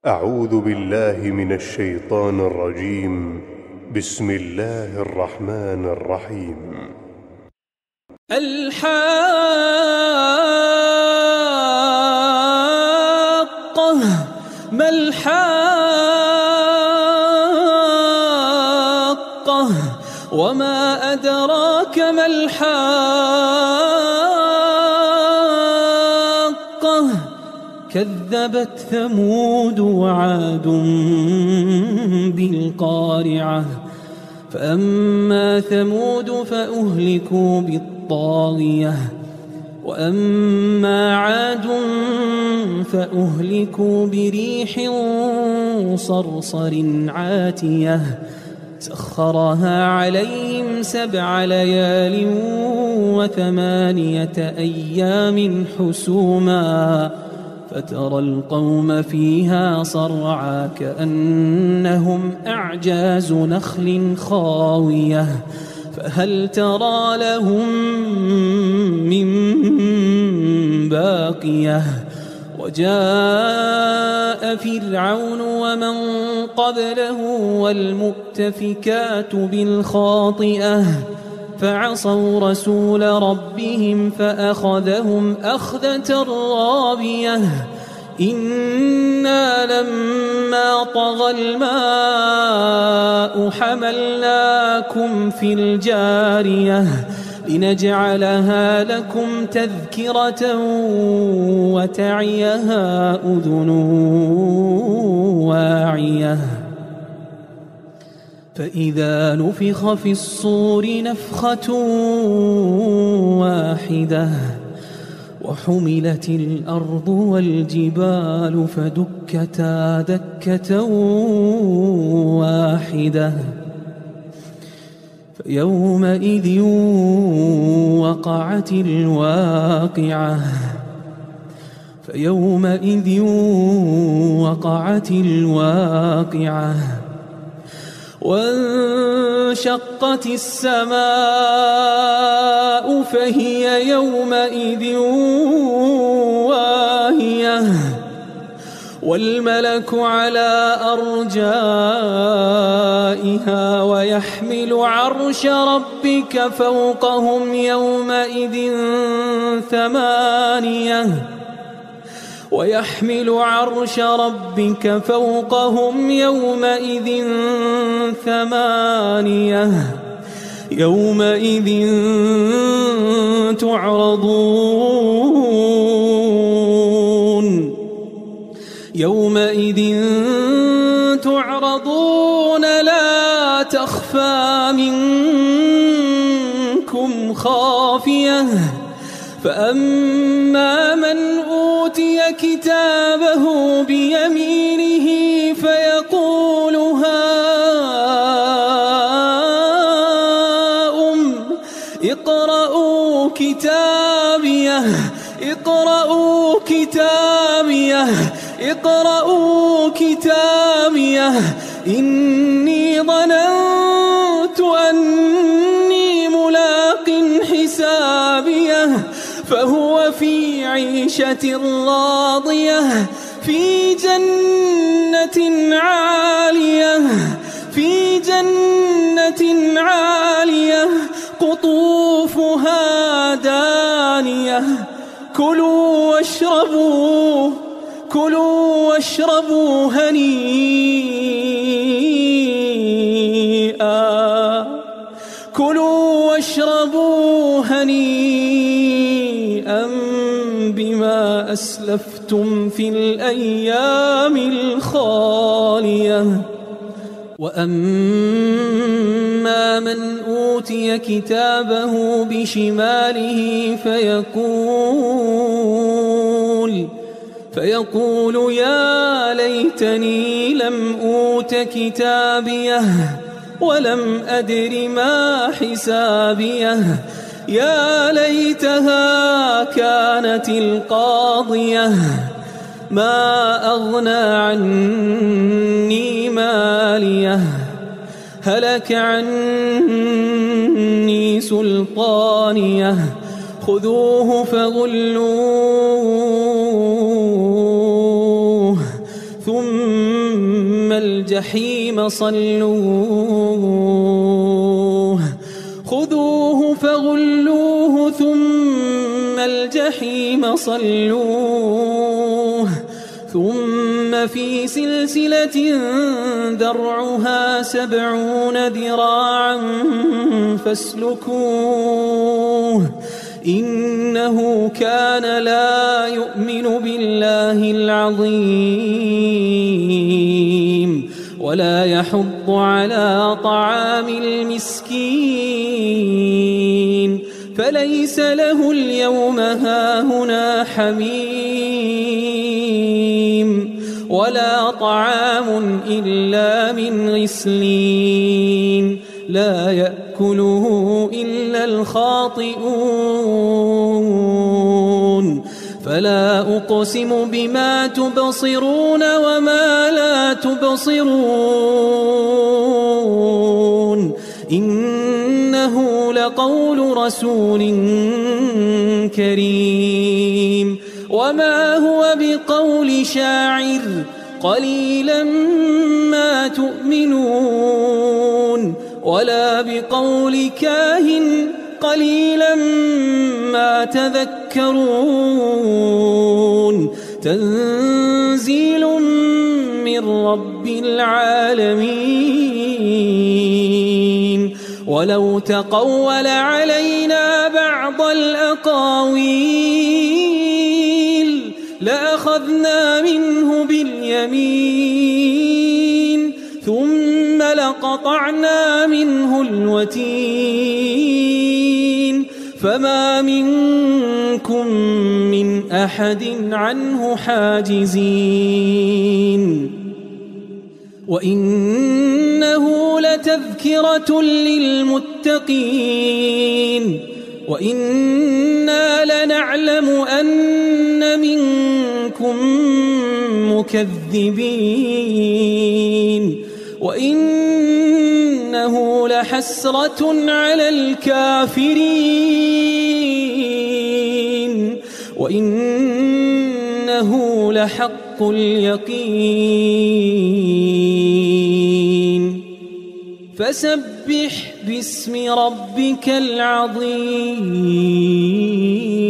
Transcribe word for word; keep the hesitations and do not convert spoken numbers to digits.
أعوذ بالله من الشيطان الرجيم. بسم الله الرحمن الرحيم. الحاقة ما الحاقة وما أدراك ما الحاقة كذبت ثمود وعاد بالقارعة فأما ثمود فأهلكوا بالطاغية وأما عاد فأهلكوا بريح صرصر عاتية سخرها عليهم سبع ليال وثمانية أيام حسوما فترى القوم فيها صرعى كأنهم أعجاز نخل خاوية فهل ترى لهم من باقية وجاء فرعون ومن قبله والمؤتفكات بالخاطئة فعصوا رسول ربهم فأخذهم أخذة رابية إنا لما طغى الماء حملناكم في الجارية لنجعلها لكم تذكرة وتعيها أذن واعية فإذا نفخ في الصور نفخة واحدة وحملت الأرض والجبال فدكتا دكة واحدة فيومئذ وقعت الواقعة فيومئذ وقعت الواقعة وانشقت السماء فهي يومئذ واهية والملك على أرجائها ويحمل عرش ربك فوقهم يومئذ ثمانية ويحمل عرش ربك فوقهم يومئذ ثمانية يومئذ تعرضون يومئذ تعرضون لا تخفى منكم خافية فأما من أوتي كتابه بيمينه فيقول هاؤم اقرءوا كتابيه اقرءوا كتابيه اقرءوا كتابيه إني ظننت أني ملاق حسابيه فهو في عيشة راضية في جنة عالية في جنة عالية قطوفها دانية كلوا واشربوا كلوا واشربوا هنيئا كلوا واشربوا هنيئا بما أسلفتم في الأيام الخالية وأما من أوتي كتابه بشماله فيقول فيقول يا ليتني لم أوت كتابيه ولم أدر ما حسابيه يا ليتها كانت القاضية ما أغنى عني ماليه هلك عني سلطانيه خذوه فغلوه ثم الجحيم صلوه خذوه فغلوه ثم الجحيم صلوه ثم في سلسلة ذرعها سبعون ذراعا فاسلكوه إنه كان لا يؤمن بالله العظيم ولا يحض على طعام المسكين فليس له اليوم هاهنا حميم ولا طعام إلا من غسلين لا يأكله إلا الخاطئون فلا أقسم بما تبصرون وما لا تبصرون إنه لقول رسول كريم وما هو بقول شاعر قليلا ما تؤمنون ولا بقول كاهن قليلا ما تذكرون تنزيل من رب العالمين ولو تقول علينا بعض الأقاويل لأخذنا منه باليمين ثم لقطعنا منه الوتين فما منكم من أحد عنه حاجزين وإنه لتذكرة للمتقين وإنا لنعلم أن منكم مكذبين وإنه لحسرة على الكافرين وإنه لحق اليقين فسبح باسم ربك العظيم.